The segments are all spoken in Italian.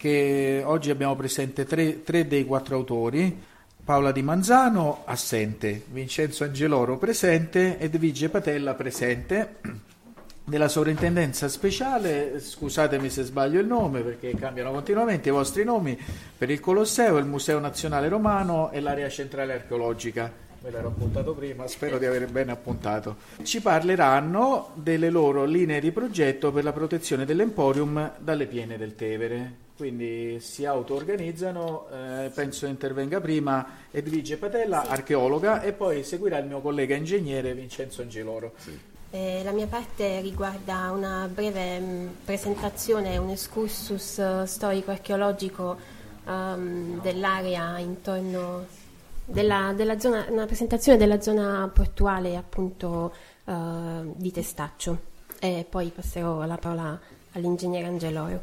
che oggi abbiamo presente tre dei 4 autori. Paola Di Manzano assente, Vincenzo Angeloro presente, Edvige Patella presente. Della sovrintendenza speciale, scusatemi se sbaglio il nome perché cambiano continuamente i vostri nomi, per il Colosseo, il Museo Nazionale Romano e l'area centrale archeologica. Me l'ero appuntato prima, spero di aver bene appuntato. Ci parleranno delle loro linee di progetto per la protezione dell'Emporium dalle piene del Tevere. Quindi si auto-organizzano, penso intervenga prima Edvige Patella, archeologa, e poi seguirà il mio collega ingegnere Vincenzo Angeloro. Sì. La mia parte riguarda una breve presentazione, un excursus storico-archeologico dell'area intorno della zona, una presentazione della zona portuale appunto di Testaccio, e poi passerò la parola all'ingegnere Angeloro.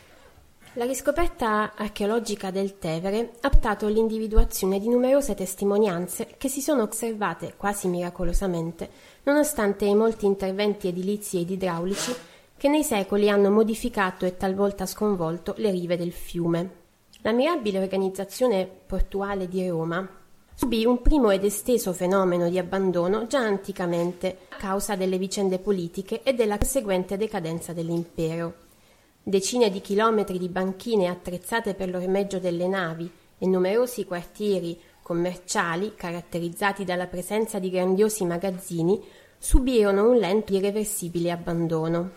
La riscoperta archeologica del Tevere ha portato all'individuazione di numerose testimonianze che si sono osservate quasi miracolosamente, nonostante i molti interventi edilizi ed idraulici che nei secoli hanno modificato e talvolta sconvolto le rive del fiume. La mirabile organizzazione portuale di Roma subì un primo ed esteso fenomeno di abbandono già anticamente a causa delle vicende politiche e della conseguente decadenza dell'impero. Decine di chilometri di banchine attrezzate per l'ormeggio delle navi e numerosi quartieri commerciali, caratterizzati dalla presenza di grandiosi magazzini, subirono un lento e irreversibile abbandono.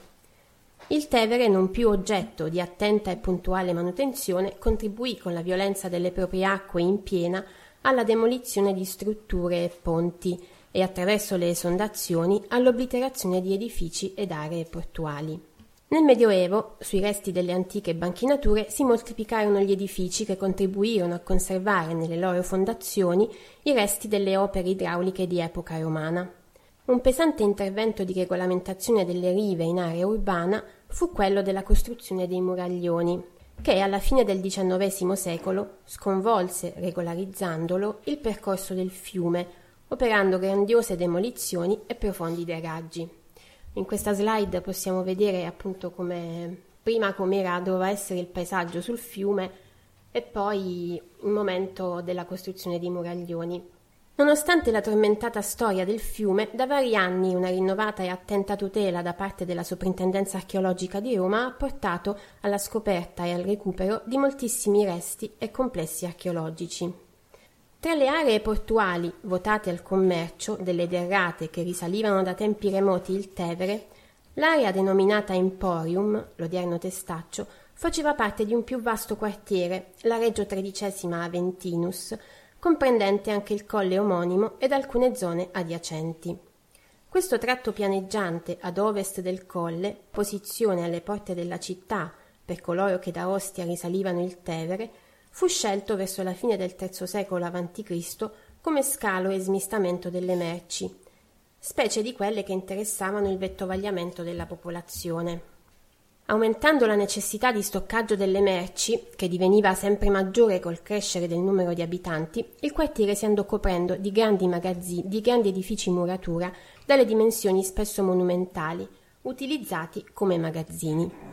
Il Tevere, non più oggetto di attenta e puntuale manutenzione, contribuì con la violenza delle proprie acque in piena alla demolizione di strutture e ponti e, attraverso le esondazioni, all'obliterazione di edifici ed aree portuali. Nel Medioevo, sui resti delle antiche banchinature, si moltiplicarono gli edifici che contribuirono a conservare nelle loro fondazioni i resti delle opere idrauliche di epoca romana. Un pesante intervento di regolamentazione delle rive in area urbana fu quello della costruzione dei muraglioni, che alla fine del XIX secolo sconvolse, regolarizzandolo, il percorso del fiume, operando grandiose demolizioni e profondi dragaggi. In questa slide possiamo vedere appunto com'era, doveva essere il paesaggio sul fiume e poi il momento della costruzione dei muraglioni. Nonostante la tormentata storia del fiume, da vari anni una rinnovata e attenta tutela da parte della Soprintendenza Archeologica di Roma ha portato alla scoperta e al recupero di moltissimi resti e complessi archeologici. Tra le aree portuali votate al commercio delle derrate che risalivano da tempi remoti il Tevere, l'area denominata Emporium, l'odierno Testaccio, faceva parte di un più vasto quartiere, la Regio XIII Aventinus, comprendente anche il colle omonimo ed alcune zone adiacenti. Questo tratto pianeggiante ad ovest del colle, posizione alle porte della città per coloro che da Ostia risalivano il Tevere, fu scelto verso la fine del III secolo a.C. come scalo e smistamento delle merci, specie di quelle che interessavano il vettovagliamento della popolazione. Aumentando la necessità di stoccaggio delle merci, che diveniva sempre maggiore col crescere del numero di abitanti, il quartiere si andò coprendo di grandi magazzini, di grandi edifici in muratura dalle dimensioni spesso monumentali, utilizzati come magazzini.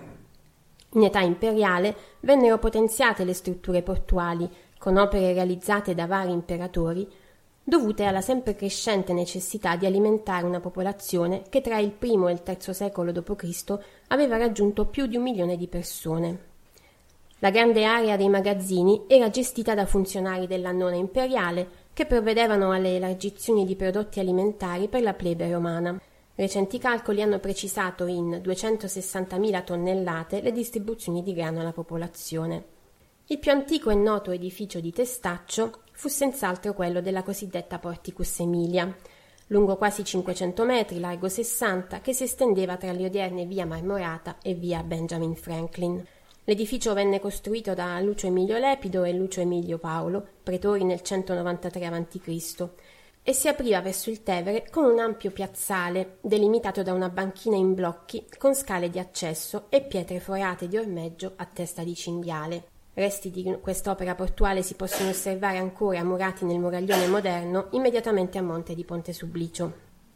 In età imperiale vennero potenziate le strutture portuali, con opere realizzate da vari imperatori, dovute alla sempre crescente necessità di alimentare una popolazione che tra il I e il III secolo d.C. aveva raggiunto più di 1 milione di persone. La grande area dei magazzini era gestita da funzionari dell'annone imperiale che provvedevano alle elargizioni di prodotti alimentari per la plebe romana. Recenti calcoli hanno precisato in 260.000 tonnellate le distribuzioni di grano alla popolazione. Il più antico e noto edificio di Testaccio fu senz'altro quello della cosiddetta Porticus Emilia, lungo quasi 500 metri, largo 60, che si estendeva tra le odierne via Marmorata e via Benjamin Franklin. L'edificio venne costruito da Lucio Emilio Lepido e Lucio Emilio Paolo, pretori nel 193 a.C., e si apriva verso il Tevere con un ampio piazzale delimitato da una banchina in blocchi con scale di accesso e pietre forate di ormeggio a testa di cinghiale. Resti di quest'opera portuale si possono osservare ancora murati nel muraglione moderno immediatamente a monte di Ponte Sublicio.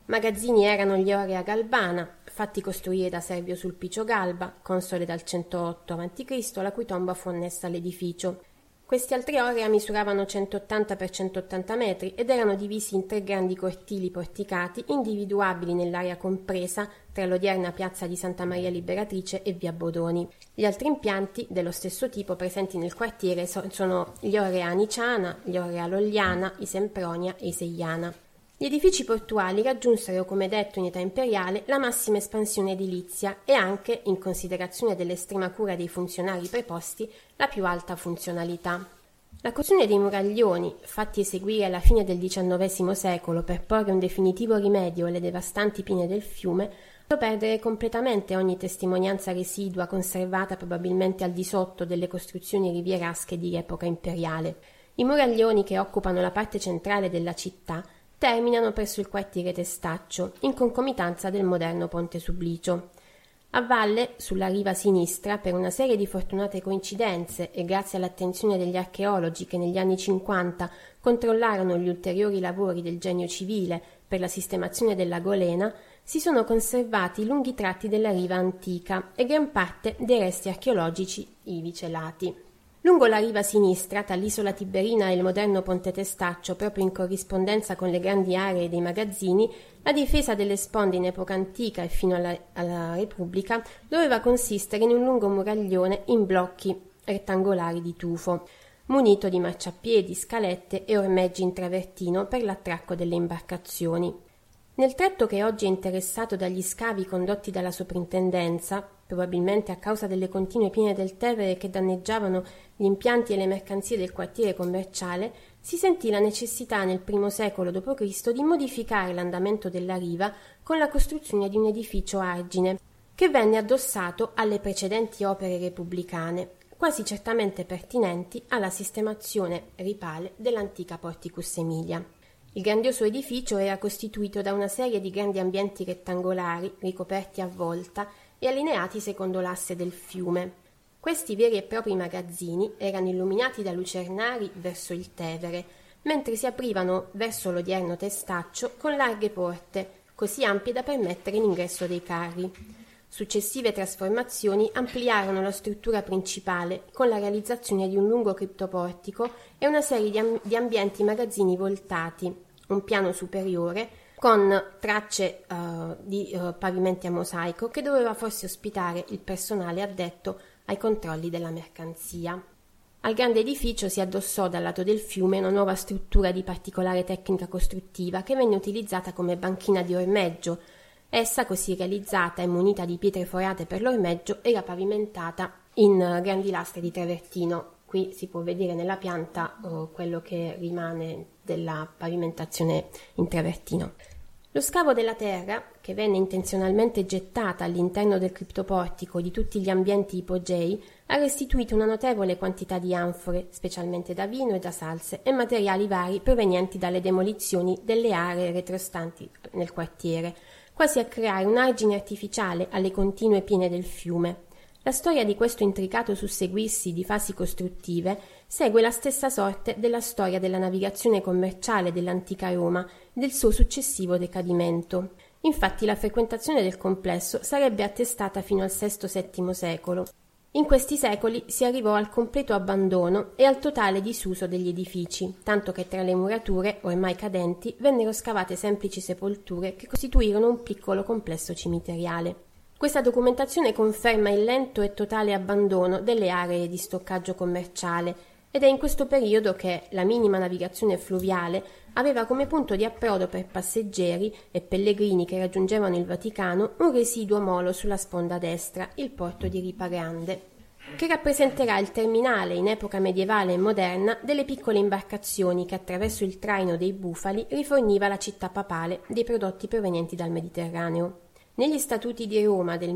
Magazzini erano gli Orea Galbana, fatti costruire da Servio Sulpicio Galba, console dal 108 a.C., la cui tomba fu annessa all'edificio. Questi altri Orea misuravano 180 x 180 metri ed erano divisi in 3 grandi cortili porticati, individuabili nell'area compresa tra l'odierna piazza di Santa Maria Liberatrice e via Bodoni. Gli altri impianti dello stesso tipo presenti nel quartiere sono gli Orea Niciana, gli Orea Lolliana, i Sempronia e i Seiana. Gli edifici portuali raggiunsero, come detto in età imperiale, la massima espansione edilizia e anche, in considerazione dell'estrema cura dei funzionari preposti, la più alta funzionalità. La costruzione dei muraglioni, fatti eseguire alla fine del XIX secolo per porre un definitivo rimedio alle devastanti pine del fiume, fa perdere completamente ogni testimonianza residua conservata probabilmente al di sotto delle costruzioni rivierasche di epoca imperiale. I muraglioni che occupano la parte centrale della città terminano presso il quartiere Testaccio, in concomitanza del moderno Ponte Sublicio. A valle, sulla riva sinistra, per una serie di fortunate coincidenze e grazie all'attenzione degli archeologi che negli anni 50 controllarono gli ulteriori lavori del Genio Civile per la sistemazione della Golena, si sono conservati lunghi tratti della riva antica e gran parte dei resti archeologici ivi celati. Lungo la riva sinistra, tra l'isola Tiberina e il moderno Ponte Testaccio, proprio in corrispondenza con le grandi aree dei magazzini, la difesa delle sponde in epoca antica e fino alla Repubblica doveva consistere in un lungo muraglione in blocchi rettangolari di tufo, munito di marciapiedi, scalette e ormeggi in travertino per l'attracco delle imbarcazioni. Nel tratto che oggi è interessato dagli scavi condotti dalla soprintendenza, probabilmente a causa delle continue piene del Tevere che danneggiavano gli impianti e le mercanzie del quartiere commerciale, si sentì la necessità nel I secolo d.C. di modificare l'andamento della riva con la costruzione di un edificio argine, che venne addossato alle precedenti opere repubblicane, quasi certamente pertinenti alla sistemazione ripale dell'antica Porticus Emilia. Il grandioso edificio era costituito da una serie di grandi ambienti rettangolari ricoperti a volta e allineati secondo l'asse del fiume. Questi veri e propri magazzini erano illuminati da lucernari verso il Tevere, mentre si aprivano verso l'odierno Testaccio con larghe porte, così ampie da permettere l'ingresso dei carri. Successive trasformazioni ampliarono la struttura principale con la realizzazione di un lungo criptoportico e una serie di ambienti magazzini voltati, un piano superiore con tracce di pavimenti a mosaico che doveva forse ospitare il personale addetto ai controlli della mercanzia. Al grande edificio si addossò dal lato del fiume una nuova struttura di particolare tecnica costruttiva che venne utilizzata come banchina di ormeggio. Essa, così realizzata e munita di pietre forate per l'ormeggio, era pavimentata in grandi lastre di travertino. Qui si può vedere nella pianta quello che rimane della pavimentazione in travertino. Lo scavo della terra, che venne intenzionalmente gettata all'interno del criptoportico di tutti gli ambienti ipogei, ha restituito una notevole quantità di anfore, specialmente da vino e da salse, e materiali vari provenienti dalle demolizioni delle aree retrostanti nel quartiere, quasi a creare un argine artificiale alle continue piene del fiume. La storia di questo intricato susseguirsi di fasi costruttive segue la stessa sorte della storia della navigazione commerciale dell'antica Roma e del suo successivo decadimento. Infatti la frequentazione del complesso sarebbe attestata fino al VI-VII secolo. In questi secoli si arrivò al completo abbandono e al totale disuso degli edifici, tanto che tra le murature, ormai cadenti, vennero scavate semplici sepolture che costituirono un piccolo complesso cimiteriale. Questa documentazione conferma il lento e totale abbandono delle aree di stoccaggio commerciale ed è in questo periodo che la minima navigazione fluviale aveva come punto di approdo per passeggeri e pellegrini che raggiungevano il Vaticano un residuo molo sulla sponda destra, il porto di Ripa Grande, che rappresenterà il terminale in epoca medievale e moderna delle piccole imbarcazioni che attraverso il traino dei bufali riforniva la città papale dei prodotti provenienti dal Mediterraneo. Negli Statuti di Roma del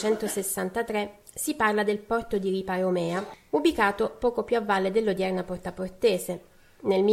1363 si parla del porto di Ripa Romea, ubicato poco più a valle dell'odierna Porta Portese. Nel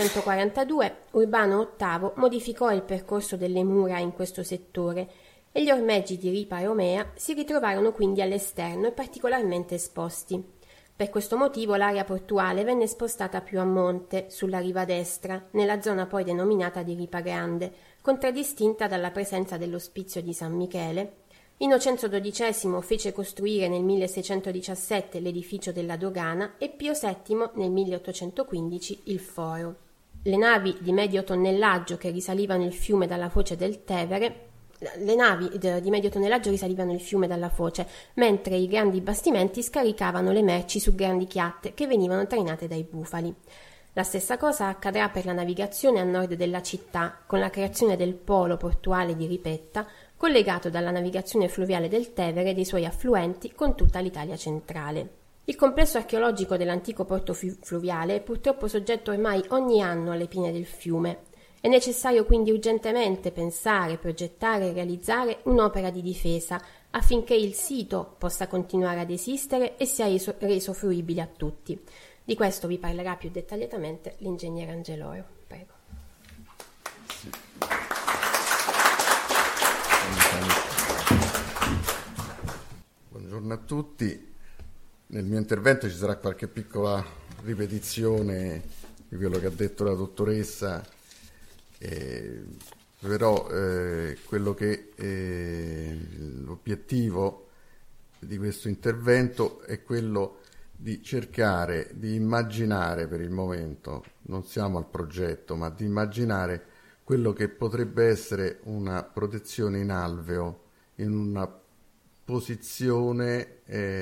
1642 Urbano VIII modificò il percorso delle mura in questo settore e gli ormeggi di Ripa Romea si ritrovarono quindi all'esterno e particolarmente esposti. Per questo motivo l'area portuale venne spostata più a monte, sulla riva destra, nella zona poi denominata di Ripa Grande, contraddistinta dalla presenza dell'Ospizio di San Michele. Innocenzo XII fece costruire nel 1617 l'edificio della dogana e Pio VII nel 1815 il foro. Le navi di medio tonnellaggio che risalivano il fiume dalla foce del Tevere mentre i grandi bastimenti scaricavano le merci su grandi chiatte che venivano trainate dai bufali. La stessa cosa accadrà per la navigazione a nord della città, con la creazione del polo portuale di Ripetta, collegato dalla navigazione fluviale del Tevere e dei suoi affluenti con tutta l'Italia centrale. Il complesso archeologico dell'antico porto fluviale è purtroppo soggetto ormai ogni anno alle piene del fiume. È necessario quindi urgentemente pensare, progettare e realizzare un'opera di difesa affinché il sito possa continuare ad esistere e sia reso fruibile a tutti. Di questo vi parlerà più dettagliatamente l'ingegnere Angeloro. Prego. Buongiorno a tutti. Nel mio intervento ci sarà qualche piccola ripetizione di quello che ha detto la dottoressa, però quello che l'obiettivo di questo intervento è quello di cercare di immaginare, per il momento non siamo al progetto, ma di immaginare quello che potrebbe essere una protezione in alveo, in una posizione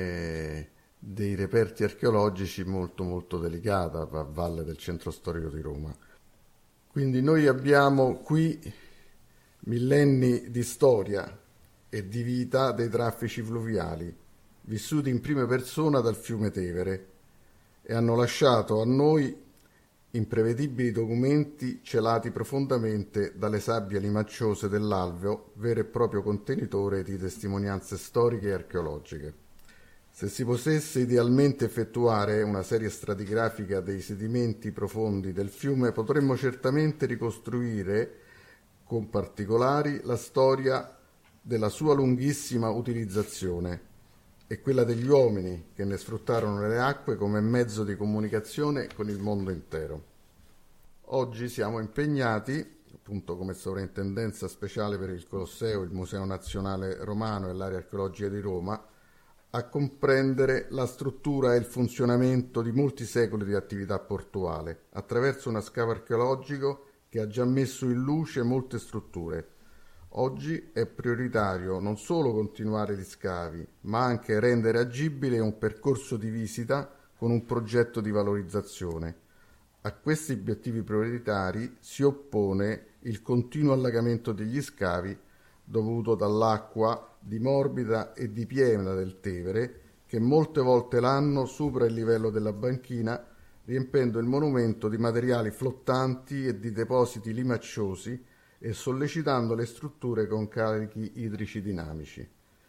dei reperti archeologici molto molto delicata a valle del centro storico di Roma. Quindi noi abbiamo qui millenni di storia e di vita dei traffici fluviali, vissuti in prima persona dal fiume Tevere, e hanno lasciato a noi imprevedibili documenti celati profondamente dalle sabbie limacciose dell'alveo, vero e proprio contenitore di testimonianze storiche e archeologiche. Se si potesse idealmente effettuare una serie stratigrafica dei sedimenti profondi del fiume, potremmo certamente ricostruire con particolari la storia della sua lunghissima utilizzazione e quella degli uomini che ne sfruttarono le acque come mezzo di comunicazione con il mondo intero. Oggi siamo impegnati, appunto come Sovrintendenza Speciale per il Colosseo, il Museo Nazionale Romano e l'Area Archeologica di Roma, a comprendere la struttura e il funzionamento di molti secoli di attività portuale, attraverso uno scavo archeologico che ha già messo in luce molte strutture. Oggi è prioritario non solo continuare gli scavi, ma anche rendere agibile un percorso di visita con un progetto di valorizzazione. A questi obiettivi prioritari si oppone il continuo allagamento degli scavi dovuto dall'acqua di morbida e di piena del Tevere che molte volte l'anno supera il livello della banchina, riempendo il monumento di materiali flottanti e di depositi limacciosi e sollecitando le strutture con carichi idrici dinamici.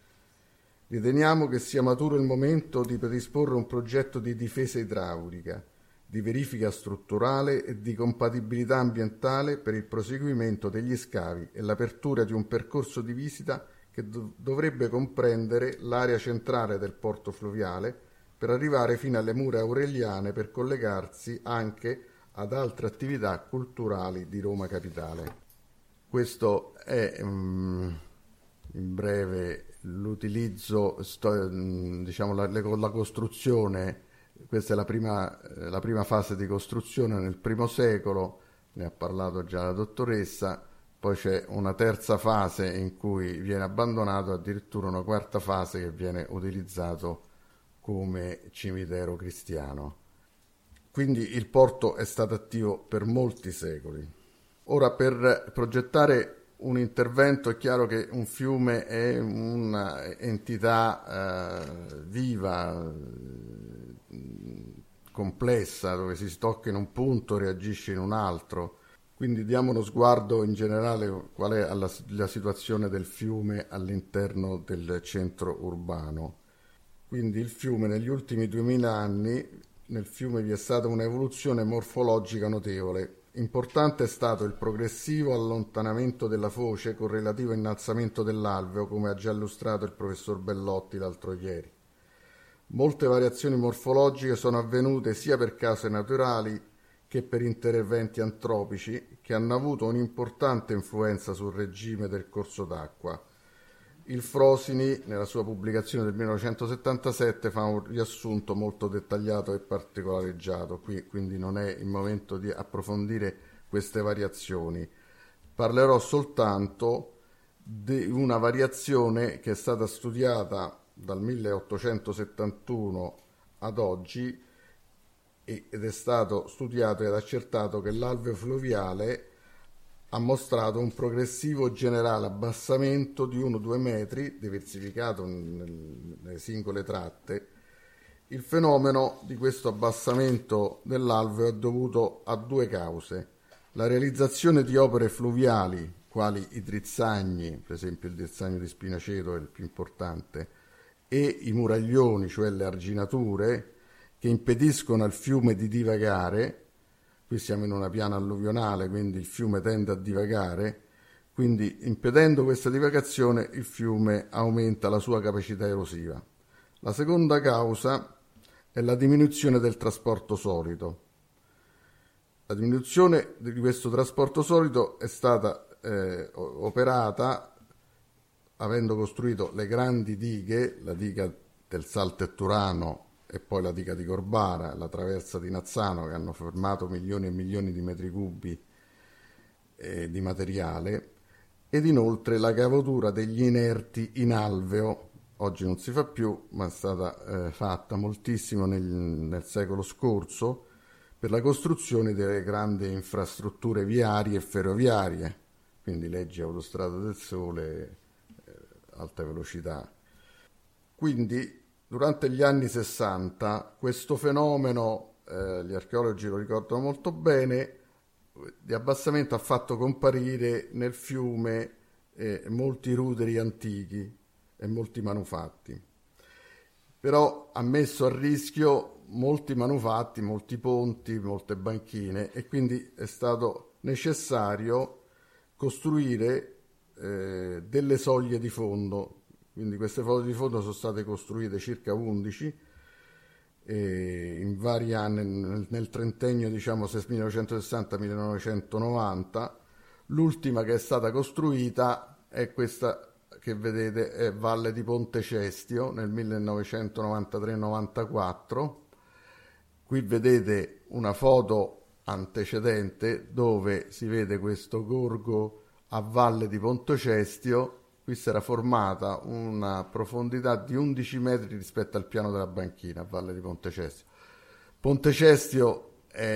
Riteniamo che sia maturo il momento di predisporre un progetto di difesa idraulica, di verifica strutturale e di compatibilità ambientale per il proseguimento degli scavi e l'apertura di un percorso di visita che dovrebbe comprendere l'area centrale del porto fluviale per arrivare fino alle mura aureliane per collegarsi anche ad altre attività culturali di Roma Capitale. Questo è in breve l'utilizzo, la costruzione. Questa è la prima fase di costruzione nel I secolo, ne ha parlato già la dottoressa, poi c'è una terza fase in cui viene abbandonato, addirittura una quarta fase che viene utilizzato come cimitero cristiano. Quindi il porto è stato attivo per molti secoli. Ora, per progettare un intervento è chiaro che un fiume è un'entità viva, complessa, dove si tocca in un punto e reagisce in un altro. Quindi diamo uno sguardo in generale qual è la situazione del fiume all'interno del centro urbano. Quindi il fiume negli ultimi 2000 anni, nel fiume vi è stata un'evoluzione morfologica notevole. Importante è stato il progressivo allontanamento della foce con relativo innalzamento dell'alveo, come ha già illustrato il professor Bellotti l'altro ieri. Molte variazioni morfologiche sono avvenute sia per cause naturali che per interventi antropici che hanno avuto un'importante influenza sul regime del corso d'acqua. Il Frosini, nella sua pubblicazione del 1977, fa un riassunto molto dettagliato e particolareggiato. Quindi non è il momento di approfondire queste variazioni. Parlerò soltanto di una variazione che è stata studiata dal 1871 ad oggi ed è stato studiato ed accertato che l'alveo fluviale ha mostrato un progressivo generale abbassamento di 1-2 metri, diversificato nelle singole tratte. Il fenomeno di questo abbassamento dell'alveo è dovuto a due cause: la realizzazione di opere fluviali, quali i drizzagni, per esempio il drizzagno di Spinaceto è il più importante, e i muraglioni, cioè le arginature, che impediscono al fiume di divagare. Qui siamo in una piana alluvionale, quindi il fiume tende a divagare, quindi impedendo questa divagazione il fiume aumenta la sua capacità erosiva. La seconda causa è la diminuzione del trasporto solido. La diminuzione di questo trasporto solido è stata operata avendo costruito le grandi dighe, la diga del Saltetturano e poi la diga di Corbara, la traversa di Nazzano, che hanno formato milioni e milioni di metri cubi di materiale, ed inoltre la cavatura degli inerti in alveo. Oggi non si fa più, ma è stata fatta moltissimo nel secolo scorso per la costruzione delle grandi infrastrutture viarie e ferroviarie, quindi leggi Autostrada del Sole, alta velocità. Quindi durante gli anni 60 questo fenomeno, gli archeologi lo ricordano molto bene, di abbassamento ha fatto comparire nel fiume molti ruderi antichi e molti manufatti. Però ha messo a rischio molti manufatti, molti ponti, molte banchine, e quindi è stato necessario costruire delle soglie di fondo. Quindi queste soglie di fondo sono state costruite circa 11 in vari anni, nel trentennio, diciamo 1960-1990. L'ultima che è stata costruita è questa che vedete, è Valle di Ponte Cestio nel 1993-94. Qui vedete una foto antecedente dove si vede questo gorgo a Valle di Ponte Cestio. Qui si era formata una profondità di 11 metri rispetto al piano della banchina a Valle di Ponte Cestio. Ponte Cestio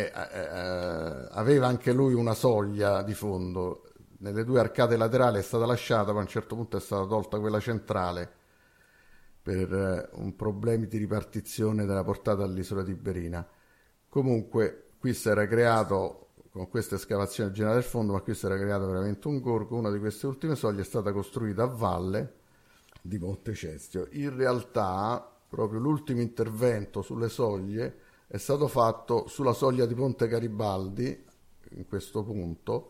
aveva anche lui una soglia di fondo. Nelle due arcate laterali è stata lasciata, ma a un certo punto è stata tolta quella centrale per un problemi di ripartizione della portata all'isola Tiberina. Comunque qui si era creato, con questa escavazione generale del fondo, ma qui si era creato veramente un gorgo. Una di queste ultime soglie è stata costruita a valle di Ponte Cestio. In realtà proprio l'ultimo intervento sulle soglie è stato fatto sulla soglia di Ponte Garibaldi, in questo punto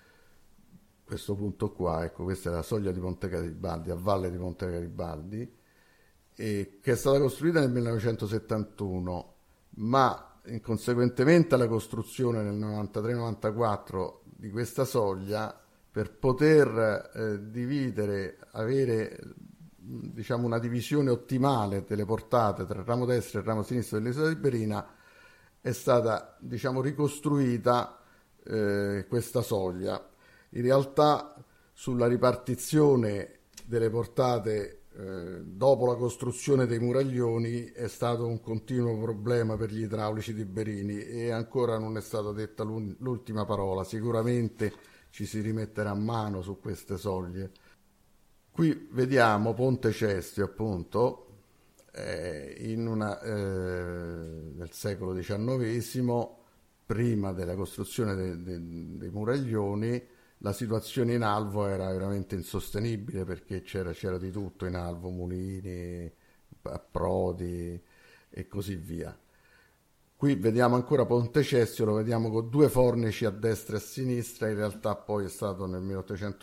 qua, ecco, questa è la soglia di Ponte Garibaldi, a valle di Ponte Garibaldi, che è stata costruita nel 1971, ma conseguentemente alla costruzione nel 93-94 di questa soglia, per poter dividere, avere diciamo una divisione ottimale delle portate tra il ramo destro e il ramo sinistro dell'isola Tiberina, è stata diciamo ricostruita questa soglia. In realtà sulla ripartizione delle portate dopo la costruzione dei muraglioni è stato un continuo problema per gli idraulici tiberini e ancora non è stata detta l'ultima parola. Sicuramente ci si rimetterà a mano su queste soglie. Qui vediamo Ponte Cestio, appunto, nel secolo XIX, prima della costruzione dei muraglioni. La situazione in alvo era veramente insostenibile perché c'era di tutto in alvo, mulini, approdi e così via. Qui vediamo ancora Ponte Cestio, lo vediamo con due fornici a destra e a sinistra. In realtà poi è stato nel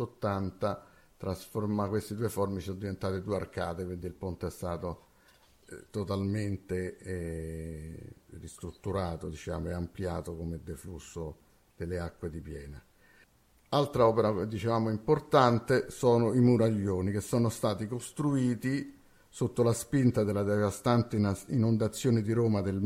1880 questi due fornici sono diventate due arcate, quindi il ponte è stato totalmente ristrutturato, diciamo, e ampliato come deflusso delle acque di Piena. Altra opera, dicevamo, importante sono i muraglioni, che sono stati costruiti sotto la spinta della devastante inondazione di Roma del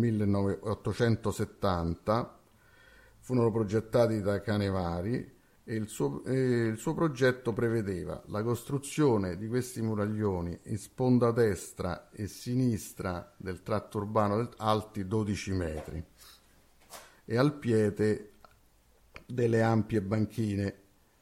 1870. Furono progettati da Canevari e il suo progetto prevedeva la costruzione di questi muraglioni in sponda destra e sinistra del tratto urbano alti 12 metri e al piede delle ampie banchine.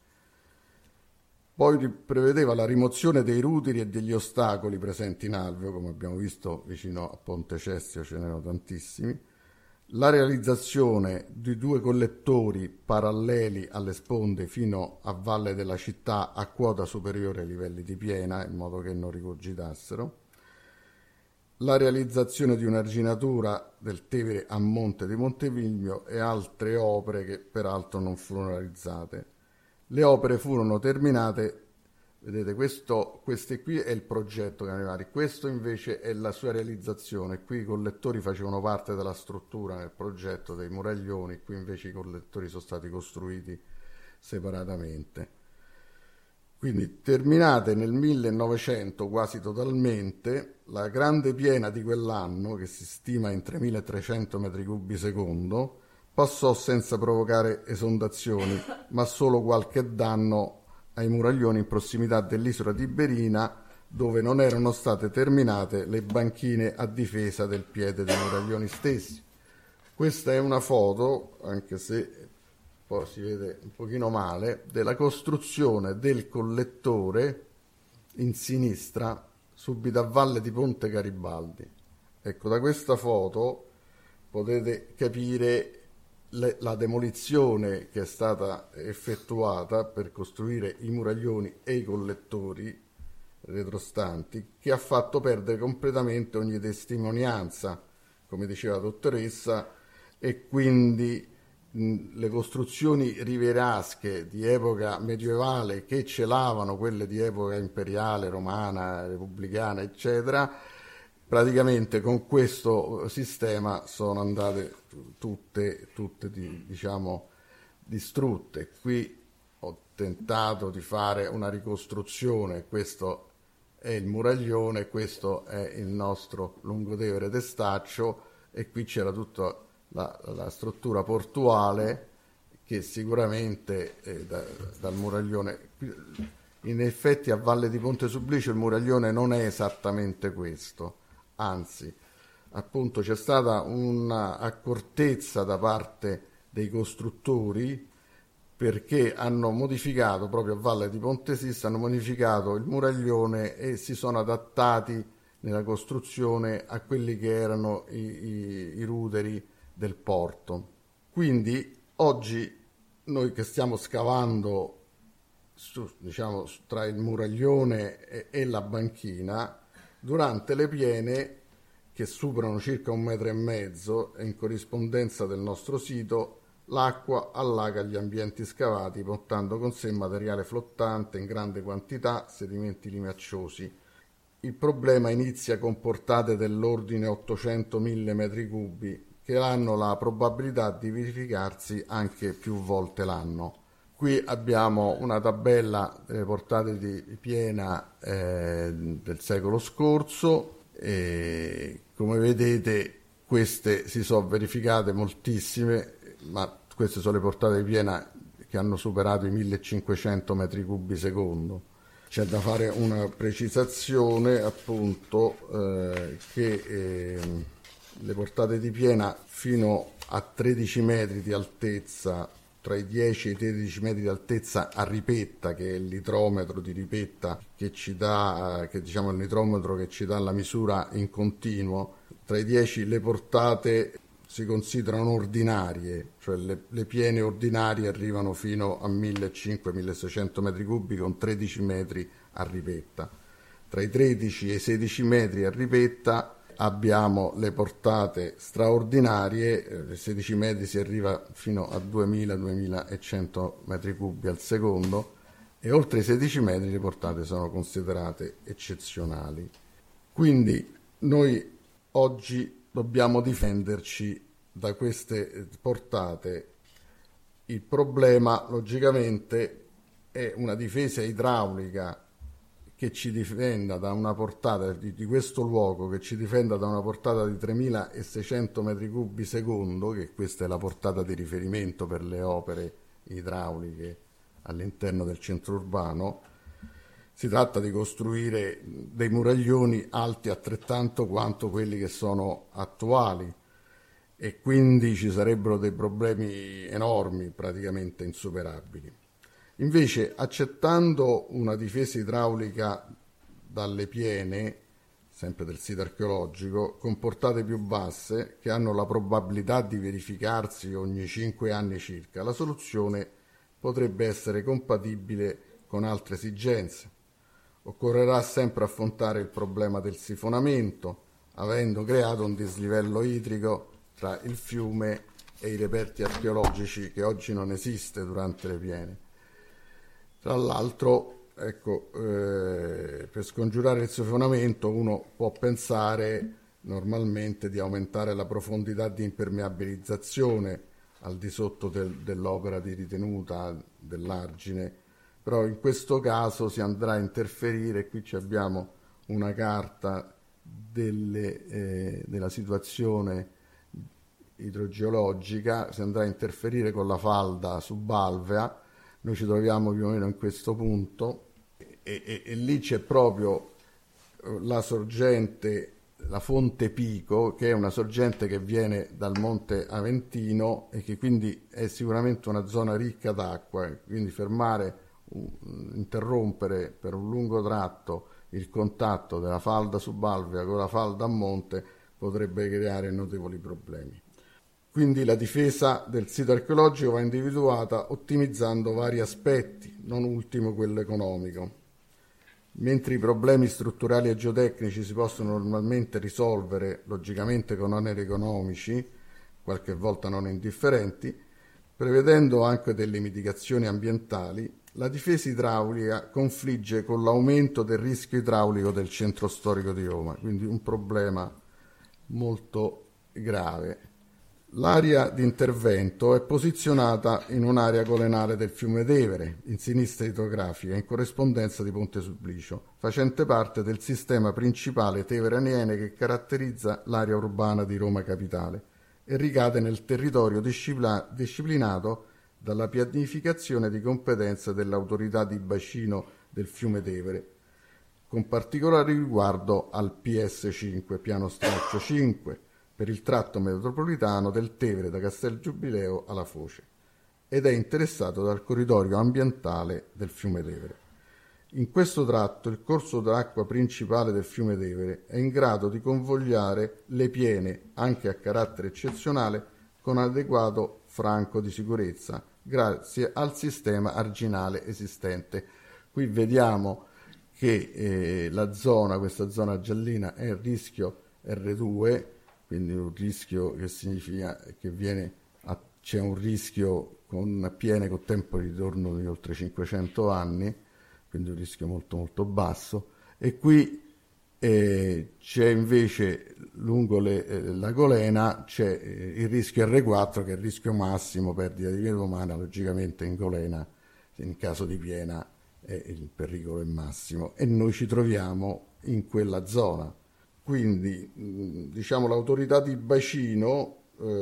Poi prevedeva la rimozione dei ruderi e degli ostacoli presenti in alveo, come abbiamo visto vicino a Ponte Cestio ce n'erano tantissimi, la realizzazione di 2 collettori paralleli alle sponde fino a valle della città a quota superiore ai livelli di Piena, in modo che non rigurgitassero, la realizzazione di un'arginatura del Tevere a monte di Monteviglio e altre opere che peraltro non furono realizzate. Le opere furono terminate, vedete, questo qui è il progetto Canevari, questo invece è la sua realizzazione. Qui i collettori facevano parte della struttura nel progetto dei muraglioni, qui invece i collettori sono stati costruiti separatamente. Quindi terminate nel 1900 quasi totalmente, la grande piena di quell'anno, che si stima in 3.300 metri cubi secondo, passò senza provocare esondazioni, ma solo qualche danno ai muraglioni in prossimità dell'isola Tiberina, dove non erano state terminate le banchine a difesa del piede dei muraglioni stessi. Questa è una foto, anche se poi si vede un pochino male, della costruzione del collettore in sinistra, subito a valle di Ponte Garibaldi. Ecco, da questa foto potete capire la demolizione che è stata effettuata per costruire i muraglioni e i collettori retrostanti, che ha fatto perdere completamente ogni testimonianza, come diceva la dottoressa, e quindi le costruzioni rivierasche di epoca medievale che celavano quelle di epoca imperiale, romana, repubblicana, eccetera, praticamente con questo sistema sono andate tutte diciamo distrutte. Qui ho tentato di fare una ricostruzione, questo è il muraglione, questo è il nostro Lungotevere Testaccio e qui c'era tutta la struttura portuale che sicuramente dal muraglione, in effetti a Valle di Ponte Sublicio il muraglione non è esattamente questo, anzi appunto c'è stata un'accortezza da parte dei costruttori, perché hanno modificato proprio a Valle di Ponte Sisto, hanno modificato il muraglione e si sono adattati nella costruzione a quelli che erano i ruderi del porto. Quindi oggi noi che stiamo scavando diciamo tra il muraglione e la banchina, durante le piene che superano circa 1,5 metri in corrispondenza del nostro sito, l'acqua allaga gli ambienti scavati, portando con sé materiale flottante in grande quantità, sedimenti limacciosi. Il problema inizia con portate dell'ordine 800.000 metri cubi, che hanno la probabilità di verificarsi anche più volte l'anno. Qui abbiamo una tabella delle portate di Piena del secolo scorso e come vedete queste si sono verificate moltissime, ma queste sono le portate di Piena che hanno superato i 1500 metri cubi secondo. C'è da fare una precisazione appunto che le portate di Piena fino a 13 metri di altezza, tra i 10 e i 13 metri di altezza a ripetta, che è il litrometro di ripetta che ci dà, che diciamo il litrometro che ci dà la misura in continuo, tra i 10 le portate si considerano ordinarie, cioè le piene ordinarie arrivano fino a 1500-1600 metri cubi con 13 metri a ripetta. Tra i 13 e i 16 metri a ripetta abbiamo le portate straordinarie, 16 metri si arriva fino a 2000-2100 metri cubi al secondo e oltre i 16 metri le portate sono considerate eccezionali. Quindi noi oggi dobbiamo difenderci da queste portate. Il problema, logicamente, è una difesa idraulica che ci difenda da una portata di questo luogo, che ci difenda da una portata di 3.600 metri cubi secondo, che questa è la portata di riferimento per le opere idrauliche all'interno del centro urbano. Si tratta di costruire dei muraglioni alti altrettanto quanto quelli che sono attuali, e quindi ci sarebbero dei problemi enormi, praticamente insuperabili. Invece, accettando una difesa idraulica dalle piene, sempre del sito archeologico, con portate più basse, che hanno la probabilità di verificarsi ogni 5 anni circa, la soluzione potrebbe essere compatibile con altre esigenze. Occorrerà sempre affrontare il problema del sifonamento, avendo creato un dislivello idrico tra il fiume e i reperti archeologici che oggi non esiste durante le piene. Tra l'altro, per scongiurare il sifonamento uno può pensare normalmente di aumentare la profondità di impermeabilizzazione al di sotto dell'opera di ritenuta dell'argine, però in questo caso si andrà a interferire. Qui abbiamo una carta della situazione idrogeologica, si andrà a interferire con la falda subalvea. Noi ci troviamo più o meno in questo punto e lì c'è proprio la sorgente, la fonte Pico, che è una sorgente che viene dal Monte Aventino e che quindi è sicuramente una zona ricca d'acqua, quindi interrompere per un lungo tratto il contatto della falda subalvea con la falda a monte potrebbe creare notevoli problemi. Quindi la difesa del sito archeologico va individuata ottimizzando vari aspetti, non ultimo quello economico. Mentre i problemi strutturali e geotecnici si possono normalmente risolvere logicamente con oneri economici, qualche volta non indifferenti, prevedendo anche delle mitigazioni ambientali, la difesa idraulica confligge con l'aumento del rischio idraulico del centro storico di Roma, quindi un problema molto grave. L'area di intervento è posizionata in un'area colenale del fiume Tevere, in sinistra idrografica, in corrispondenza di Ponte Sublicio, facente parte del sistema principale Tevere-Aniene che caratterizza l'area urbana di Roma Capitale e ricade nel territorio disciplinato dalla pianificazione di competenza dell'autorità di bacino del fiume Tevere, con particolare riguardo al PS5, piano stralcio 5, per il tratto metropolitano del Tevere da Castel Giubileo alla Foce, ed è interessato dal corridoio ambientale del fiume Tevere. In questo tratto il corso d'acqua principale del fiume Tevere è in grado di convogliare le piene, anche a carattere eccezionale, con adeguato franco di sicurezza, grazie al sistema arginale esistente. Qui vediamo che questa zona giallina è il rischio R2, quindi un rischio che significa che c'è un rischio con piene con tempo di ritorno di oltre 500 anni, quindi un rischio molto molto basso, e qui c'è invece lungo la golena c'è il rischio R4, che è il rischio massimo, perdita di vita umana. Logicamente in golena, in caso di piena, il pericolo è massimo e noi ci troviamo in quella zona. Quindi l'autorità di bacino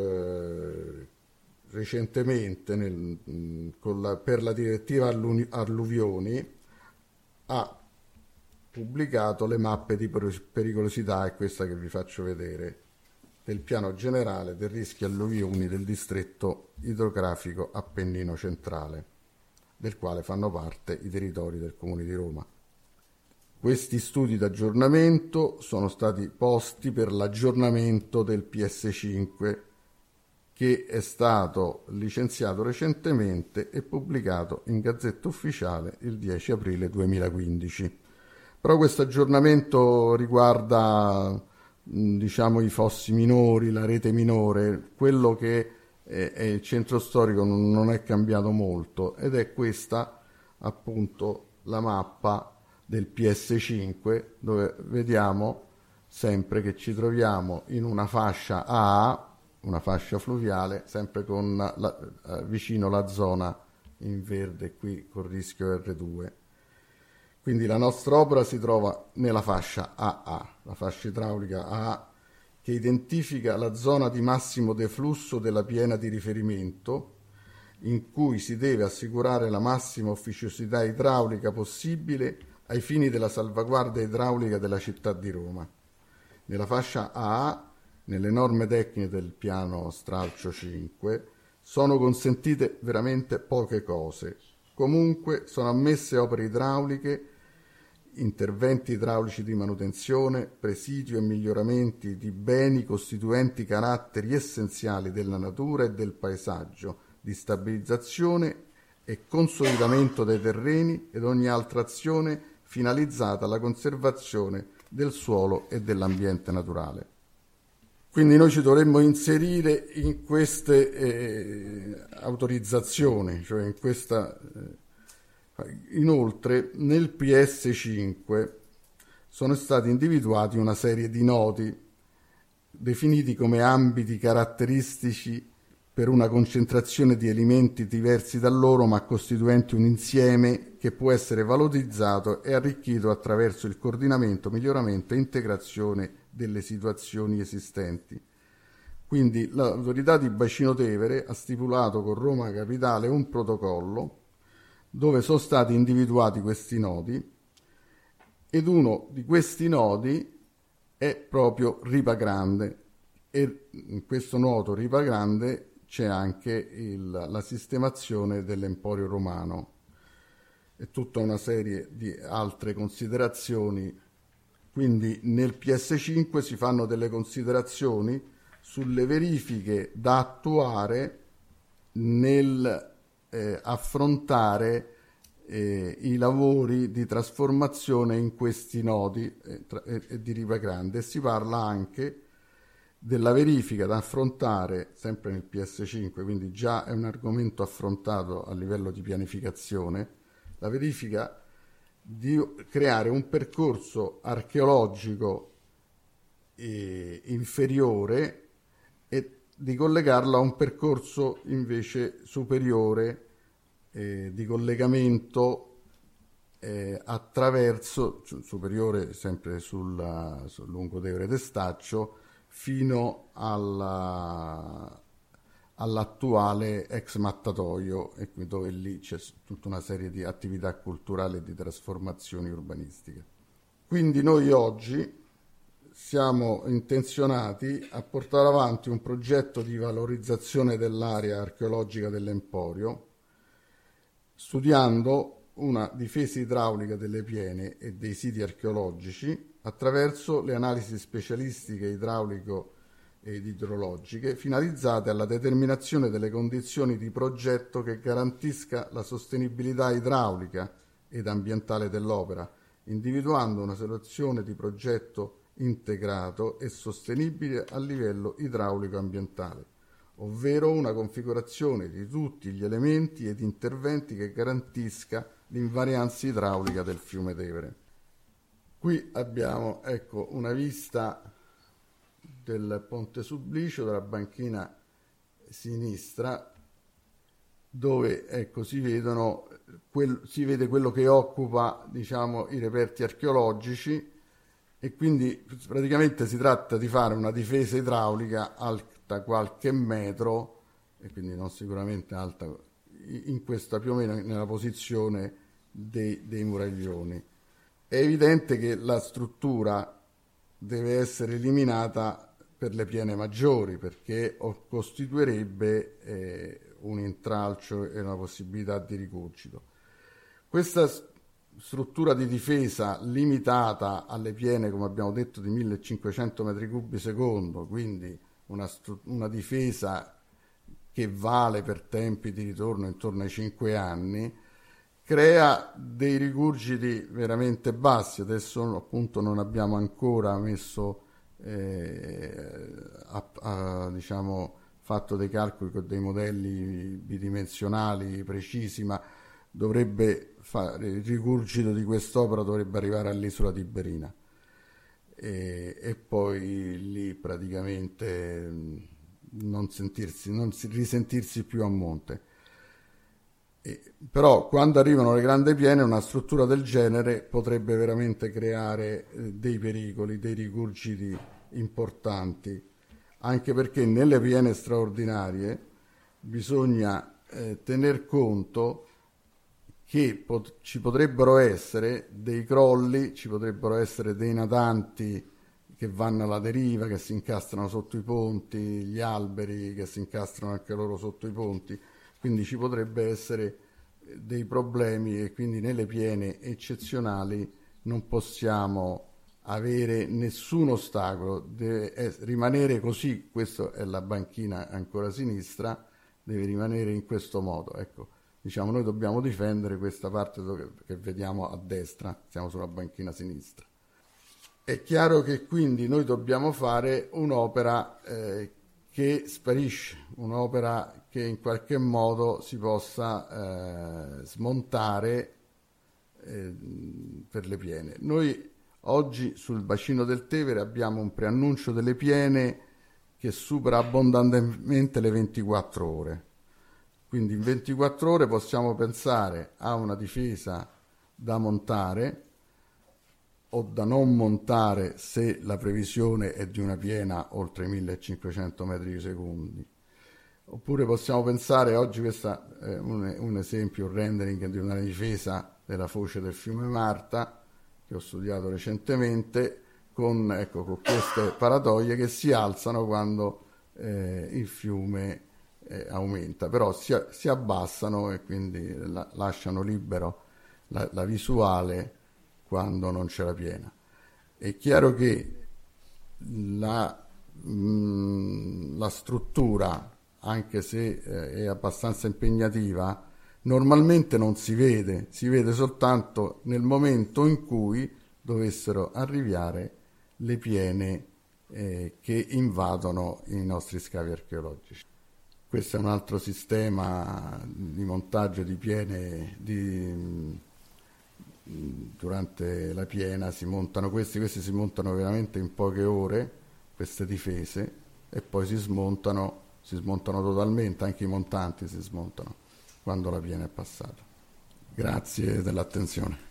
recentemente per la direttiva alluvioni ha pubblicato le mappe di pericolosità, è questa che vi faccio vedere, del piano generale del rischio alluvioni del distretto idrografico Appennino centrale, del quale fanno parte i territori del Comune di Roma. Questi studi d'aggiornamento sono stati posti per l'aggiornamento del PS5, che è stato licenziato recentemente e pubblicato in Gazzetta Ufficiale il 10 aprile 2015. Però questo aggiornamento riguarda i fossi minori, la rete minore. Quello che è il centro storico non è cambiato molto, ed è questa appunto la mappa del PS5, dove vediamo sempre che ci troviamo in una fascia AA, una fascia fluviale, sempre con vicino la zona in verde qui col rischio R2. Quindi la nostra opera si trova nella fascia AA, la fascia idraulica AA, che identifica la zona di massimo deflusso della piena di riferimento, in cui si deve assicurare la massima ufficiosità idraulica possibile ai fini della salvaguardia idraulica della città di Roma. Nella fascia AA, nelle norme tecniche del piano stralcio 5, sono consentite veramente poche cose. Comunque sono ammesse opere idrauliche, interventi idraulici di manutenzione, presidio e miglioramenti di beni costituenti caratteri essenziali della natura e del paesaggio, di stabilizzazione e consolidamento dei terreni ed ogni altra azione finalizzata alla conservazione del suolo e dell'ambiente naturale. Quindi noi ci dovremmo inserire in queste autorizzazioni, cioè in questa. Inoltre nel PS5 sono stati individuati una serie di nodi definiti come ambiti caratteristici per una concentrazione di elementi diversi da loro ma costituenti un insieme che può essere valorizzato e arricchito attraverso il coordinamento, miglioramento e integrazione delle situazioni esistenti. Quindi l'autorità di Bacino Tevere ha stipulato con Roma Capitale un protocollo dove sono stati individuati questi nodi, ed uno di questi nodi è proprio Ripa Grande, e in questo nodo Ripa Grande c'è anche la sistemazione dell'Emporio Romano e tutta una serie di altre considerazioni. Quindi nel PS5 si fanno delle considerazioni sulle verifiche da attuare nel affrontare i lavori di trasformazione in questi nodi di Ripa Grande, e si parla anche della verifica da affrontare sempre nel PS5, quindi già è un argomento affrontato a livello di pianificazione, la verifica di creare un percorso archeologico inferiore e di collegarlo a un percorso invece superiore di collegamento attraverso, superiore sempre sul lungo Tevere Testaccio, fino all'attuale ex mattatoio, e dove lì c'è tutta una serie di attività culturali e di trasformazioni urbanistiche. Quindi noi oggi siamo intenzionati a portare avanti un progetto di valorizzazione dell'area archeologica dell'Emporio, studiando una difesa idraulica delle piene e dei siti archeologici attraverso le analisi specialistiche idraulico ed idrologiche finalizzate alla determinazione delle condizioni di progetto che garantisca la sostenibilità idraulica ed ambientale dell'opera, individuando una soluzione di progetto integrato e sostenibile a livello idraulico ambientale, ovvero una configurazione di tutti gli elementi ed interventi che garantisca l'invarianza idraulica del fiume Tevere. Qui abbiamo una vista del Ponte Sublicio, della banchina sinistra, dove si vede quello che occupa i reperti archeologici, e quindi praticamente si tratta di fare una difesa idraulica alta qualche metro, e quindi non sicuramente alta, in questa più o meno nella posizione dei muraglioni. È evidente che la struttura deve essere eliminata per le piene maggiori, perché costituirebbe un intralcio e una possibilità di rigurgito. Questa struttura di difesa limitata alle piene, come abbiamo detto, di 1500 metri cubi secondo, quindi una difesa che vale per tempi di ritorno intorno ai 5 anni, crea dei rigurgiti veramente bassi. Adesso appunto non abbiamo ancora messo fatto dei calcoli con dei modelli bidimensionali precisi, ma il rigurgito di quest'opera dovrebbe arrivare all'isola Tiberina. e poi lì praticamente non risentirsi più a monte. Però quando arrivano le grandi piene, una struttura del genere potrebbe veramente creare dei pericoli, dei rigurgiti importanti, anche perché nelle piene straordinarie bisogna tener conto che ci potrebbero essere dei crolli, ci potrebbero essere dei natanti che vanno alla deriva, che si incastrano sotto i ponti, gli alberi che si incastrano anche loro sotto i ponti, quindi ci potrebbe essere dei problemi e quindi nelle piene eccezionali non possiamo avere nessun ostacolo, deve rimanere così. Questa è la banchina ancora a sinistra, deve rimanere in questo modo, ecco. Diciamo, noi dobbiamo difendere questa parte che vediamo a destra, siamo sulla banchina sinistra. È chiaro che quindi noi dobbiamo fare un'opera che sparisce, un'opera che in qualche modo si possa smontare per le piene. Noi oggi sul bacino del Tevere abbiamo un preannuncio delle piene che supera abbondantemente le 24 ore. Quindi in 24 ore possiamo pensare a una difesa da montare o da non montare se la previsione è di una piena oltre i 1500 metri secondi. Oppure possiamo pensare, oggi questo è un esempio, un rendering di una difesa della foce del fiume Marta, che ho studiato recentemente, con queste paratoie che si alzano quando il fiume aumenta, però si abbassano e quindi lasciano libero la visuale quando non c'è la piena. È chiaro che la struttura, anche se è abbastanza impegnativa, normalmente non si vede soltanto nel momento in cui dovessero arrivare le piene che invadono i nostri scavi archeologici. Questo è un altro sistema di montaggio di piene durante la piena. Si montano questi si montano veramente in poche ore, queste difese, e poi si smontano totalmente, anche i montanti si smontano quando la piena è passata. Grazie dell'attenzione.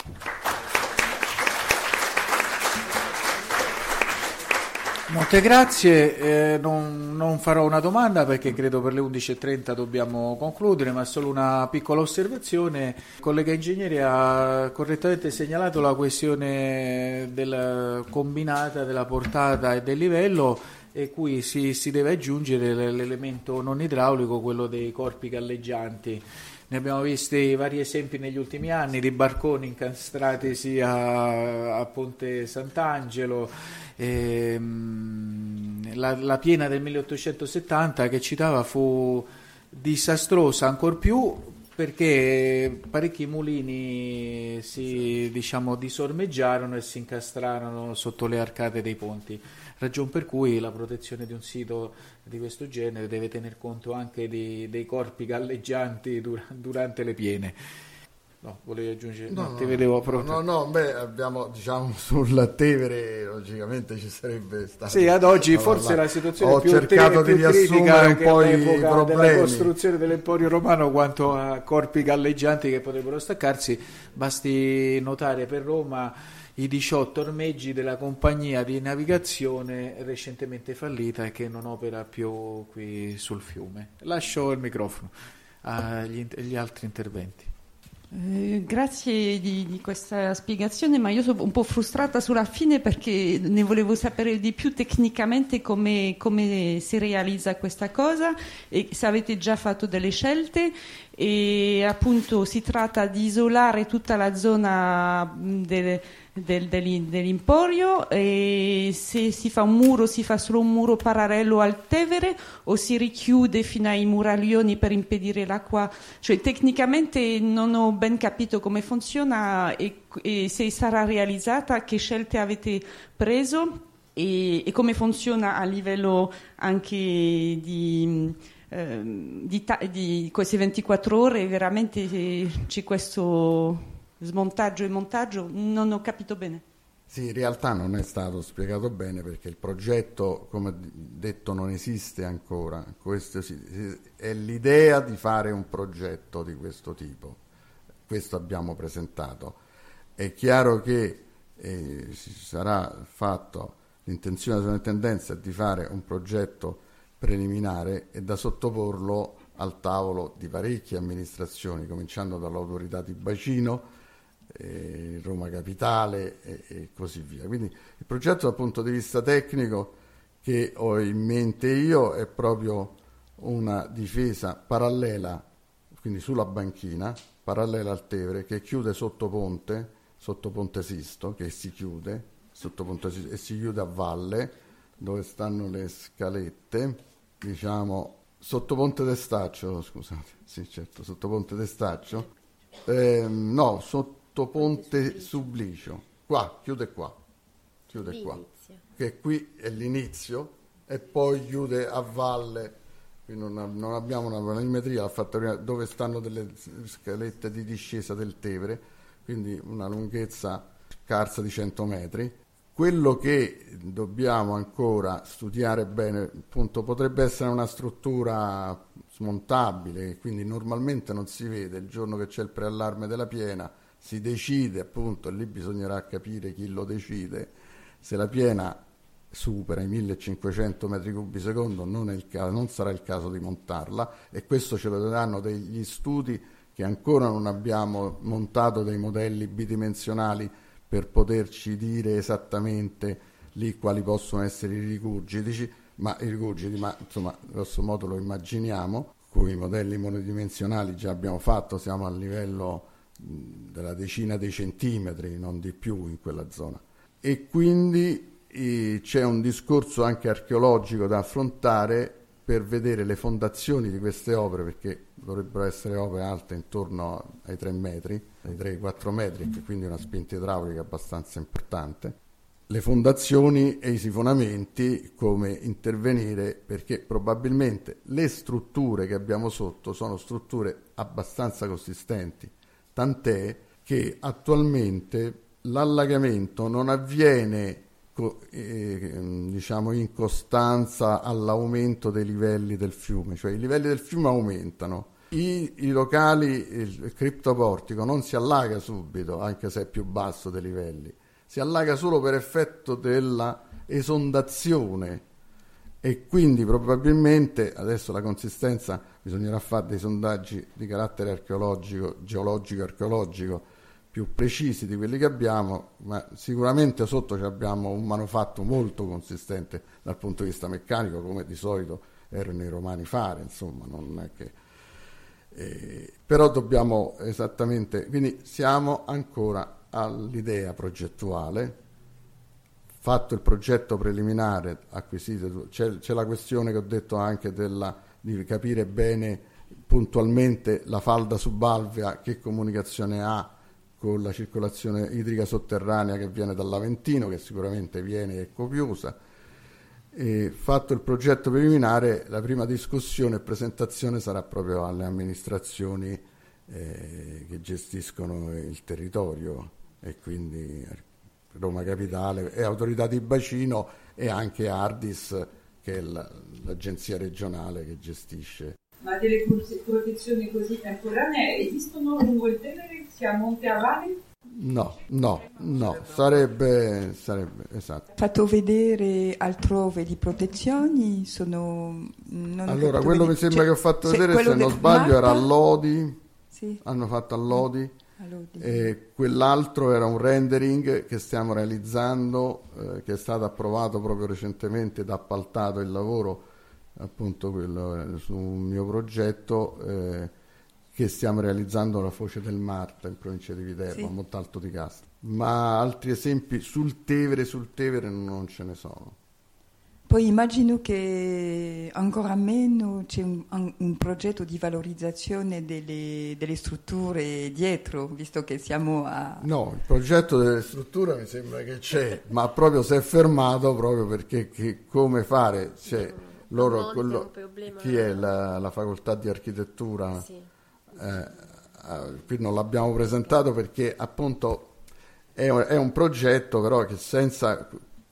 Molte grazie, non farò una domanda perché credo per le 11:30 dobbiamo concludere, ma solo una piccola osservazione. Il collega ingegnere ha correttamente segnalato la questione della combinata della portata e del livello, e cui si deve aggiungere l'elemento non idraulico, quello dei corpi galleggianti. Ne abbiamo visti vari esempi negli ultimi anni di barconi incastrati sia a Ponte Sant'Angelo, la piena del 1870 che citava fu disastrosa ancor più perché parecchi mulini si disormeggiarono e si incastrarono sotto le arcate dei ponti, ragion per cui la protezione di un sito di questo genere deve tener conto anche dei corpi galleggianti durante le piene. No, volevi aggiungere? No, ti vedevo pronto. Abbiamo, sul Tevere logicamente ci sarebbe stato. Sì, ad oggi forse la situazione ho più cercato di riassumere un po' i problemi della costruzione dell'Emporio Romano quanto a corpi galleggianti che potrebbero staccarsi. Basti notare per Roma i 18 ormeggi della compagnia di navigazione recentemente fallita e che non opera più qui sul fiume. Lascio il microfono agli altri interventi. Grazie di questa spiegazione, ma io sono un po' frustrata sulla fine perché ne volevo sapere di più tecnicamente come si realizza questa cosa e se avete già fatto delle scelte. E appunto si tratta di isolare tutta la zona dell'Emporio, e se si fa un muro si fa solo un muro parallelo al Tevere o si richiude fino ai muraglioni per impedire l'acqua, cioè tecnicamente non ho ben capito come funziona e se sarà realizzata, che scelte avete preso e come funziona a livello anche di queste 24 ore. Veramente c'è questo smontaggio e montaggio, non ho capito bene. Sì, in realtà non è stato spiegato bene perché il progetto, come detto, non esiste ancora. È l'idea di fare un progetto di questo tipo. Questo abbiamo presentato. È chiaro che si sarà fatto, l'intenzione della sovrintendenza è di fare un progetto preliminare e da sottoporlo al tavolo di parecchie amministrazioni, cominciando dall'autorità di bacino, Roma Capitale e così via. Quindi il progetto dal punto di vista tecnico che ho in mente io è proprio una difesa parallela, quindi sulla banchina, parallela al Tevere, che chiude sotto Ponte Sisto, che si chiude sotto Ponte Sisto e si chiude a valle, dove stanno le scalette, diciamo, sotto Ponte d'Estaccio, scusate, sì certo, sotto Ponte d'Estaccio, no, sotto Ponte Sublicio, chiude qua, che qui è l'inizio e poi chiude a valle, qui non abbiamo una planimetria, l'ha fatta prima, dove stanno delle scalette di discesa del Tevere, quindi una lunghezza scarsa di 100 metri. Quello che dobbiamo ancora studiare bene, appunto, potrebbe essere una struttura smontabile, quindi normalmente non si vede il giorno che c'è il preallarme della piena, si decide appunto, e lì bisognerà capire chi lo decide, se la piena supera i 1500 metri cubi secondo non sarà il caso di montarla, e questo ce lo daranno degli studi che ancora non abbiamo montato, dei modelli bidimensionali per poterci dire esattamente lì quali possono essere i rigurgiti, ma insomma grosso modo lo immaginiamo. Con i modelli monodimensionali già abbiamo fatto, siamo a livello della decina dei centimetri, non di più in quella zona, e quindi c'è un discorso anche archeologico da affrontare per vedere le fondazioni di queste opere, perché dovrebbero essere opere alte intorno ai 3 metri, ai 3-4 metri, e quindi una spinta idraulica abbastanza importante. Le fondazioni e i sifonamenti, come intervenire, perché probabilmente le strutture che abbiamo sotto sono strutture abbastanza consistenti, tant'è che attualmente l'allagamento non avviene diciamo in costanza all'aumento dei livelli del fiume, cioè i livelli del fiume aumentano, i locali, il criptoportico non si allaga subito, anche se è più basso dei livelli, si allaga solo per effetto della esondazione, e quindi probabilmente adesso la consistenza bisognerà fare dei sondaggi di carattere archeologico, geologico-archeologico più precisi di quelli che abbiamo, ma sicuramente sotto abbiamo un manufatto molto consistente dal punto di vista meccanico, come di solito erano i romani fare, insomma, non è che però dobbiamo esattamente, quindi siamo ancora all'idea progettuale. Fatto il progetto preliminare, acquisito, c'è la questione che ho detto anche di capire bene puntualmente la falda subalvea che comunicazione ha con la circolazione idrica sotterranea che viene dall'Aventino, che sicuramente viene e copiosa. E fatto il progetto preliminare, la prima discussione e presentazione sarà proprio alle amministrazioni che gestiscono il territorio, e quindi Roma Capitale e autorità di bacino, e anche Ardis, che è l'agenzia regionale che gestisce. Ma delle protezioni così temporanee esistono lungo il Tevere, sia a monte a valle? No, sarebbe esatto. Fatto vedere altrove di protezioni allora quello mi sembra che ho fatto vedere, se non sbaglio, era a Lodi, sì. Hanno fatto a Lodi. E quell'altro era un rendering che stiamo realizzando, che è stato approvato proprio recentemente ed appaltato il lavoro, appunto quello su un mio progetto che stiamo realizzando alla Foce del Marta in provincia di Viterbo, sì. A Montalto di Castro. Ma altri esempi sul Tevere non ce ne sono. Poi immagino che ancora meno c'è un progetto di valorizzazione delle strutture dietro, visto che siamo a... No, il progetto delle strutture mi sembra che c'è, ma proprio si è fermato proprio perché come fare? C'è loro, chi è la facoltà di architettura? Sì. Qui non l'abbiamo presentato perché appunto È un progetto però che senza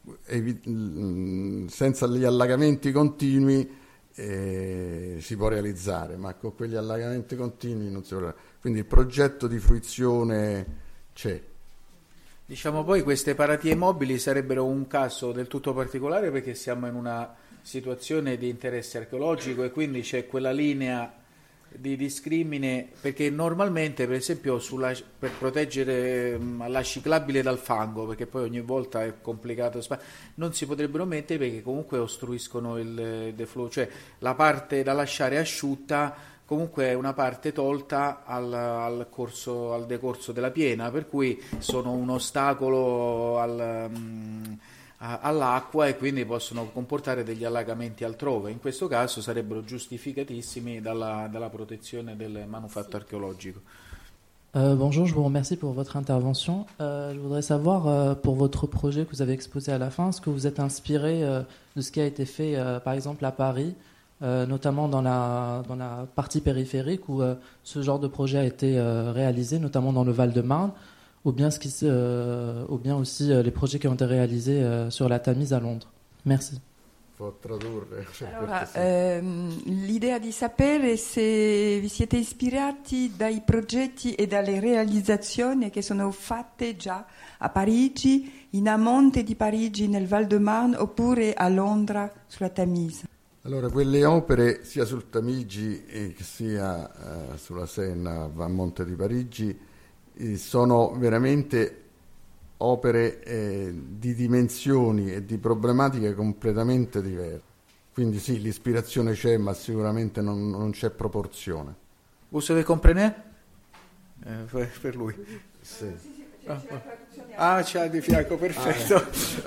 gli allagamenti continui si può realizzare, ma con quegli allagamenti continui non si può. Quindi il progetto di fruizione c'è. Diciamo poi queste paratie mobili sarebbero un caso del tutto particolare perché siamo in una situazione di interesse archeologico e quindi c'è quella linea di discrimine, perché normalmente per esempio per proteggere la ciclabile dal fango, perché poi ogni volta è complicato, non si potrebbero mettere perché comunque ostruiscono il defluo, cioè la parte da lasciare asciutta comunque è una parte tolta al decorso della piena, per cui sono un ostacolo all'acqua e quindi possono comportare degli allagamenti altrove. In questo caso sarebbero giustificatissimi dalla protezione del manufatto archeologico. Bonjour, je vous remercie pour votre intervention. Je voudrais savoir, pour votre projet que vous avez exposé à la fin, est-ce que vous êtes inspiré de ce qui a été fait, par exemple, à Paris, notamment dans la partie périphérique où ce genre de projet a été réalisé, notamment dans le Val-de-Marne, ou bien aussi les projets qui ont été réalisés sur la Tamise à Londres. Merci. Allora, l'idea di sapere se vi siete ispirati dai progetti e dalle realizzazioni che sono fatte già a Parigi, in a monte di Parigi nel Val-de-Marne oppure a Londra sulla Tamise. Allora, quelle opere sia sul Tamigi che sia sulla Senna a monte di Parigi sono veramente opere di dimensioni e di problematiche completamente diverse. Quindi sì, l'ispirazione c'è, ma sicuramente non c'è proporzione. Vous savez comprenez? Per lui. Sì. C'ha di fianco, perfetto.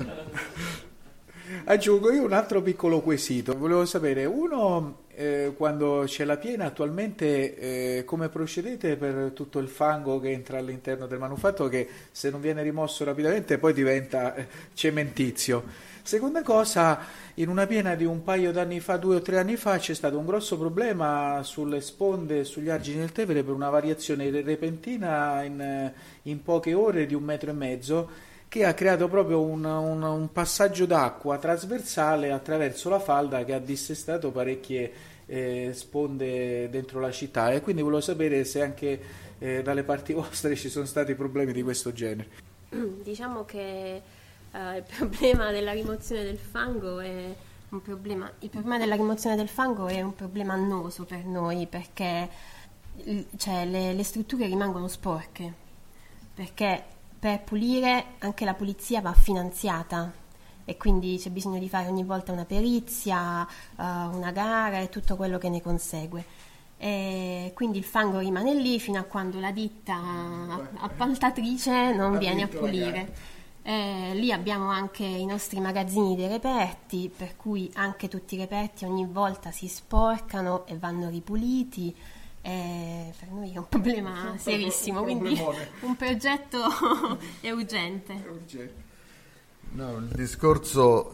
Aggiungo io un altro piccolo quesito. Volevo sapere, quando c'è la piena attualmente come procedete per tutto il fango che entra all'interno del manufatto, che se non viene rimosso rapidamente poi diventa cementizio. Seconda cosa, in una piena di un paio d'anni fa, 2 o 3 anni fa, c'è stato un grosso problema sulle sponde e sugli argini del Tevere per una variazione repentina in poche ore di 1,5 metri, che ha creato proprio un passaggio d'acqua trasversale attraverso la falda che ha dissestato parecchie sponde dentro la città, e quindi volevo sapere se anche dalle parti vostre ci sono stati problemi di questo genere. Diciamo che il problema della rimozione del fango è un problema. Il problema della rimozione del fango è un problema annoso per noi, perché le strutture rimangono sporche, perché per pulire anche la pulizia va finanziata e quindi c'è bisogno di fare ogni volta una perizia, una gara e tutto quello che ne consegue. E quindi il fango rimane lì fino a quando la ditta appaltatrice non viene a pulire. Lì abbiamo anche i nostri magazzini dei reperti, per cui anche tutti i reperti ogni volta si sporcano e vanno ripuliti. Per noi è un problema serissimo, quindi un progetto è urgente. No, il discorso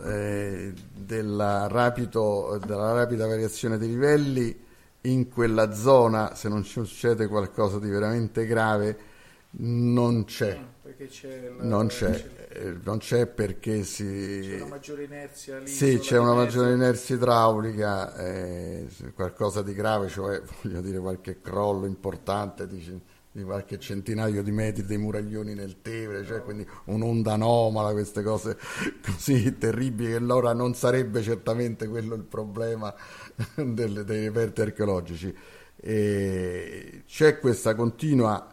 della rapida variazione dei livelli in quella zona, se non succede qualcosa di veramente grave, non c'è. Non c'è perché c'è una maggiore inerzia lì. Sì, c'è una maggiore inerzia idraulica, qualcosa di grave, cioè voglio dire qualche crollo importante di qualche centinaio di metri dei muraglioni nel Tevere, cioè quindi un'onda anomala, queste cose così terribili, che allora non sarebbe certamente quello il problema dei reperti archeologici. C'è questa continua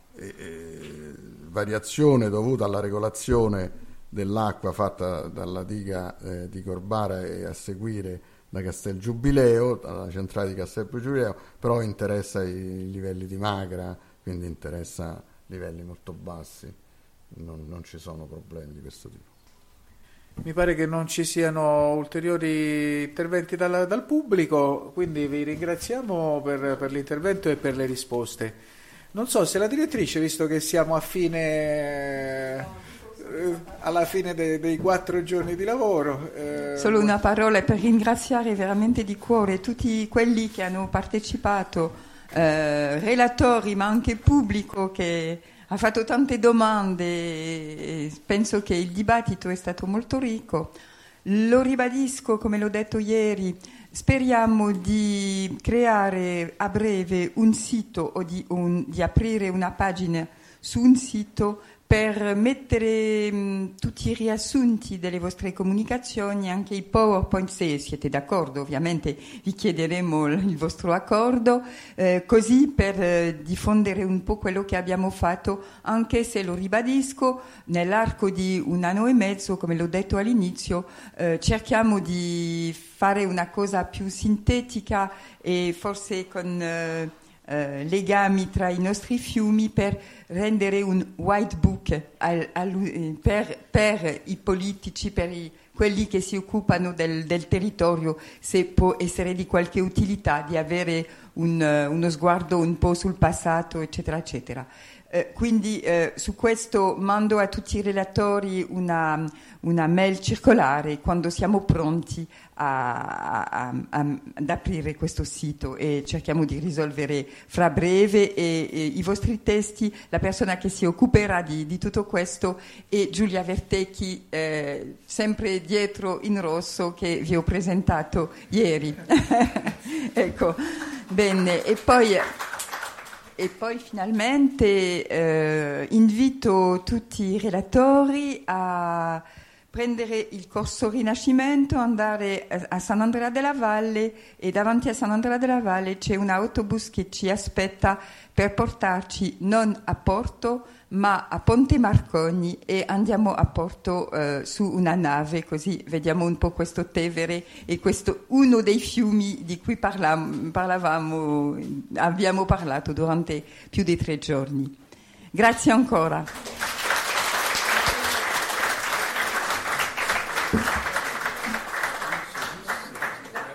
variazione dovuta alla regolazione dell'acqua fatta dalla diga di Corbara e a seguire da Castel Giubileo, dalla centrale di Castel Giubileo, però interessa i livelli di Magra, quindi interessa livelli molto bassi, non ci sono problemi di questo tipo. Mi pare che non ci siano ulteriori interventi dal pubblico, quindi vi ringraziamo per l'intervento e per le risposte. Non so se la direttrice, visto che siamo alla fine dei 4 giorni di lavoro... Solo una parola per ringraziare veramente di cuore tutti quelli che hanno partecipato, relatori ma anche pubblico che ha fatto tante domande e penso che il dibattito è stato molto ricco. Lo ribadisco, come l'ho detto ieri, speriamo di creare a breve un sito o di aprire una pagina su un sito per mettere tutti i riassunti delle vostre comunicazioni, anche i PowerPoint, se siete d'accordo, ovviamente vi chiederemo il vostro accordo, così per diffondere un po' quello che abbiamo fatto, anche se lo ribadisco, nell'arco di 1 anno e mezzo, come l'ho detto all'inizio, cerchiamo di fare una cosa più sintetica e forse con legami tra i nostri fiumi per rendere un white book per i politici, per quelli che si occupano del territorio, se può essere di qualche utilità, di avere uno sguardo un po' sul passato, eccetera, eccetera. Quindi su questo mando a tutti i relatori una mail circolare quando siamo pronti ad aprire questo sito, e cerchiamo di risolvere fra breve e i vostri testi. La persona che si occuperà di tutto questo è Giulia Vertecchi, sempre dietro in rosso, che vi ho presentato ieri. Ecco, bene, e poi finalmente invito tutti i relatori a prendere il corso Rinascimento, andare a San Andrea della Valle, e davanti a San Andrea della Valle c'è un autobus che ci aspetta per portarci non a Porto ma a Ponte Marconi, e andiamo a Porto su una nave, così vediamo un po' questo Tevere e questo uno dei fiumi di cui abbiamo parlato durante più di 3 giorni. Grazie ancora.